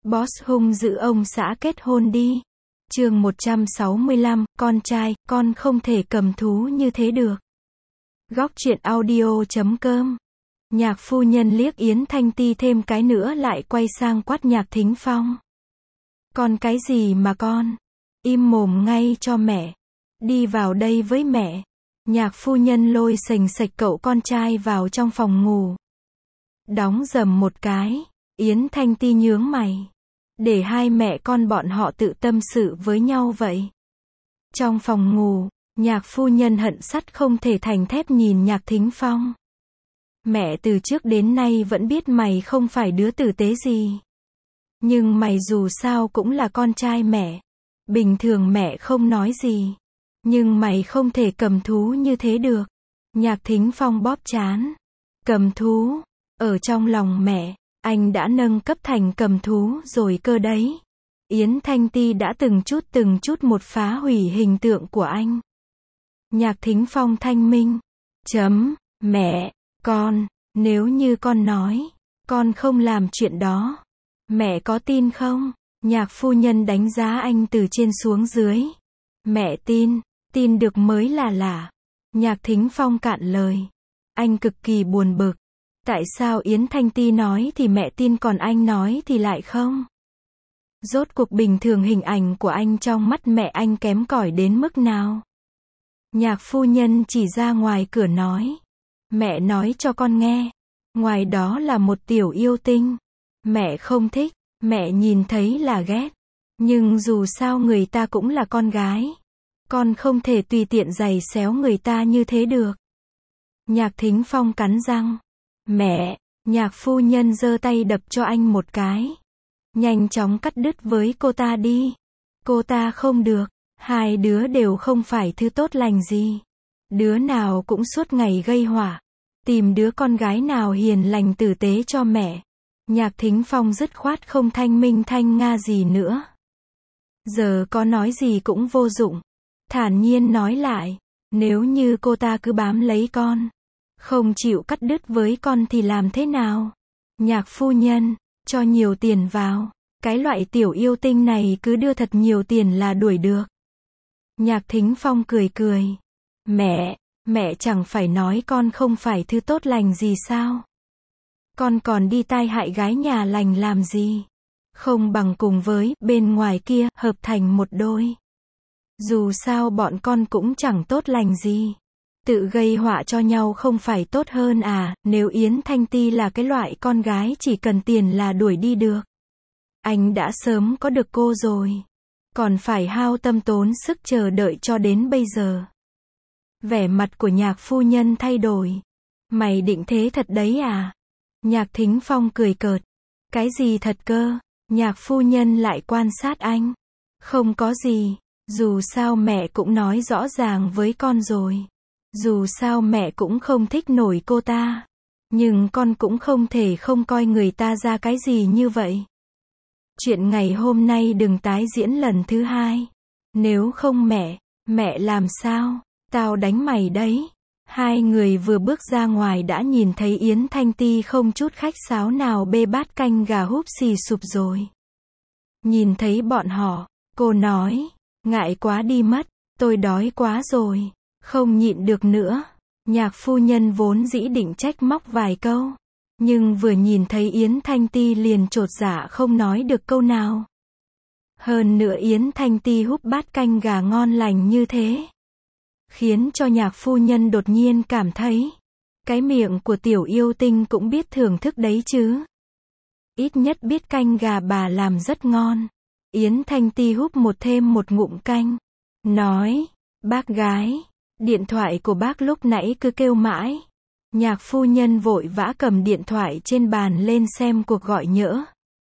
Boss hung dữ ông xã kết hôn đi. Chương 165, con trai, con không thể cầm thú như thế được. Góc truyện audio.com. Nhạc phu nhân liếc Yến Thanh Ti thêm cái nữa lại quay sang quát Nhạc Thính Phong. Con cái gì mà con? Im mồm ngay cho mẹ. Đi vào đây với mẹ. Nhạc phu nhân lôi sành sạch cậu con trai vào trong phòng ngủ. Đóng rầm một cái. Yến Thanh Ti nhướng mày. Để hai mẹ con bọn họ tự tâm sự với nhau vậy. Trong phòng ngủ, nhạc phu nhân hận sắt không thể thành thép nhìn Nhạc Thính Phong. Mẹ từ trước đến nay vẫn biết mày không phải đứa tử tế gì. Nhưng mày dù sao cũng là con trai mẹ. Bình thường mẹ không nói gì. Nhưng mày không thể cầm thú như thế được. Nhạc Thính Phong bóp trán. Cầm thú. Ở trong lòng mẹ, anh đã nâng cấp thành cầm thú rồi cơ đấy. Yến Thanh Ti đã từng chút một phá hủy hình tượng của anh. Nhạc Thính Phong thanh minh. Mẹ, con, nếu như con nói, con không làm chuyện đó. Mẹ có tin không? Nhạc phu nhân đánh giá anh từ trên xuống dưới. Mẹ tin được mới là lạ. Nhạc Thính Phong cạn lời. Anh cực kỳ buồn bực. Tại sao Yến Thanh Ti nói thì mẹ tin còn anh nói thì lại không? Rốt cuộc bình thường hình ảnh của anh trong mắt mẹ anh kém cỏi đến mức nào? Nhạc phu nhân chỉ ra ngoài cửa nói. Mẹ nói cho con nghe. Ngoài đó là một tiểu yêu tinh. Mẹ không thích, mẹ nhìn thấy là ghét. Nhưng dù sao người ta cũng là con gái. Con không thể tùy tiện giày xéo người ta như thế được. Nhạc Thính Phong cắn răng. Mẹ, nhạc phu nhân giơ tay đập cho anh một cái. Nhanh chóng cắt đứt với cô ta đi. Cô ta không được. Hai đứa đều không phải thứ tốt lành gì. Đứa nào cũng suốt ngày gây họa. Tìm đứa con gái nào hiền lành tử tế cho mẹ. Nhạc Thính Phong dứt khoát không thanh minh thanh nga gì nữa. Giờ có nói gì cũng vô dụng. Thản nhiên nói lại. Nếu như cô ta cứ bám lấy con, không chịu cắt đứt với con thì làm thế nào? Nhạc phu nhân, cho nhiều tiền vào. Cái loại tiểu yêu tinh này cứ đưa thật nhiều tiền là đuổi được. Nhạc Thính Phong cười cười. Mẹ chẳng phải nói con không phải thứ tốt lành gì sao? Con còn đi tai hại gái nhà lành làm gì? Không bằng cùng với bên ngoài kia hợp thành một đôi. Dù sao bọn con cũng chẳng tốt lành gì. Tự gây họa cho nhau không phải tốt hơn à? Nếu Yến Thanh Ti là cái loại con gái chỉ cần tiền là đuổi đi được, anh đã sớm có được cô rồi. Còn phải hao tâm tốn sức chờ đợi cho đến bây giờ. Vẻ mặt của nhạc phu nhân thay đổi. Mày định thế thật đấy à? Nhạc Thính Phong cười cợt. Cái gì thật cơ? Nhạc phu nhân lại quan sát anh. Không có gì. Dù sao mẹ cũng nói rõ ràng với con rồi. Dù sao mẹ cũng không thích nổi cô ta. Nhưng con cũng không thể không coi người ta ra cái gì như vậy. Chuyện ngày hôm nay đừng tái diễn lần thứ hai. Nếu không mẹ làm sao? Tao đánh mày đấy. Hai người vừa bước ra ngoài đã nhìn thấy Yến Thanh Ti không chút khách sáo nào bê bát canh gà húp xì sụp rồi. Nhìn thấy bọn họ, cô nói, ngại quá đi mất, tôi đói quá rồi, không nhịn được nữa. Nhạc phu nhân vốn dĩ định trách móc vài câu, nhưng vừa nhìn thấy Yến Thanh Ti liền chột dạ không nói được câu nào. Hơn nữa Yến Thanh Ti húp bát canh gà ngon lành như thế, khiến cho nhạc phu nhân đột nhiên cảm thấy, cái miệng của tiểu yêu tinh cũng biết thưởng thức đấy chứ. Ít nhất biết canh gà bà làm rất ngon. Yến Thanh Ti húp thêm một ngụm canh. Nói, bác gái, điện thoại của bác lúc nãy cứ kêu mãi. Nhạc phu nhân vội vã cầm điện thoại trên bàn lên xem cuộc gọi nhỡ.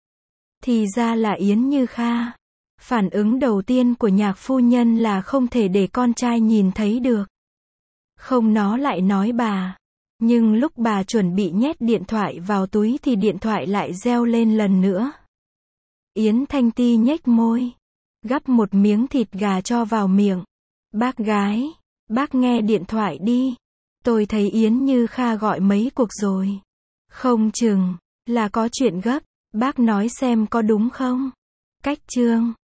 Thì ra là Yến Như Kha. Phản ứng đầu tiên của nhạc phu nhân là không thể để con trai nhìn thấy được. Không nó lại nói bà. Nhưng lúc bà chuẩn bị nhét điện thoại vào túi thì điện thoại lại reo lên lần nữa. Yến Thanh Ti nhếch môi. Gắp một miếng thịt gà cho vào miệng. Bác gái, bác nghe điện thoại đi. Tôi thấy Yến Như Kha gọi mấy cuộc rồi. Không chừng là có chuyện gấp. Bác nói xem có đúng không? Cách chương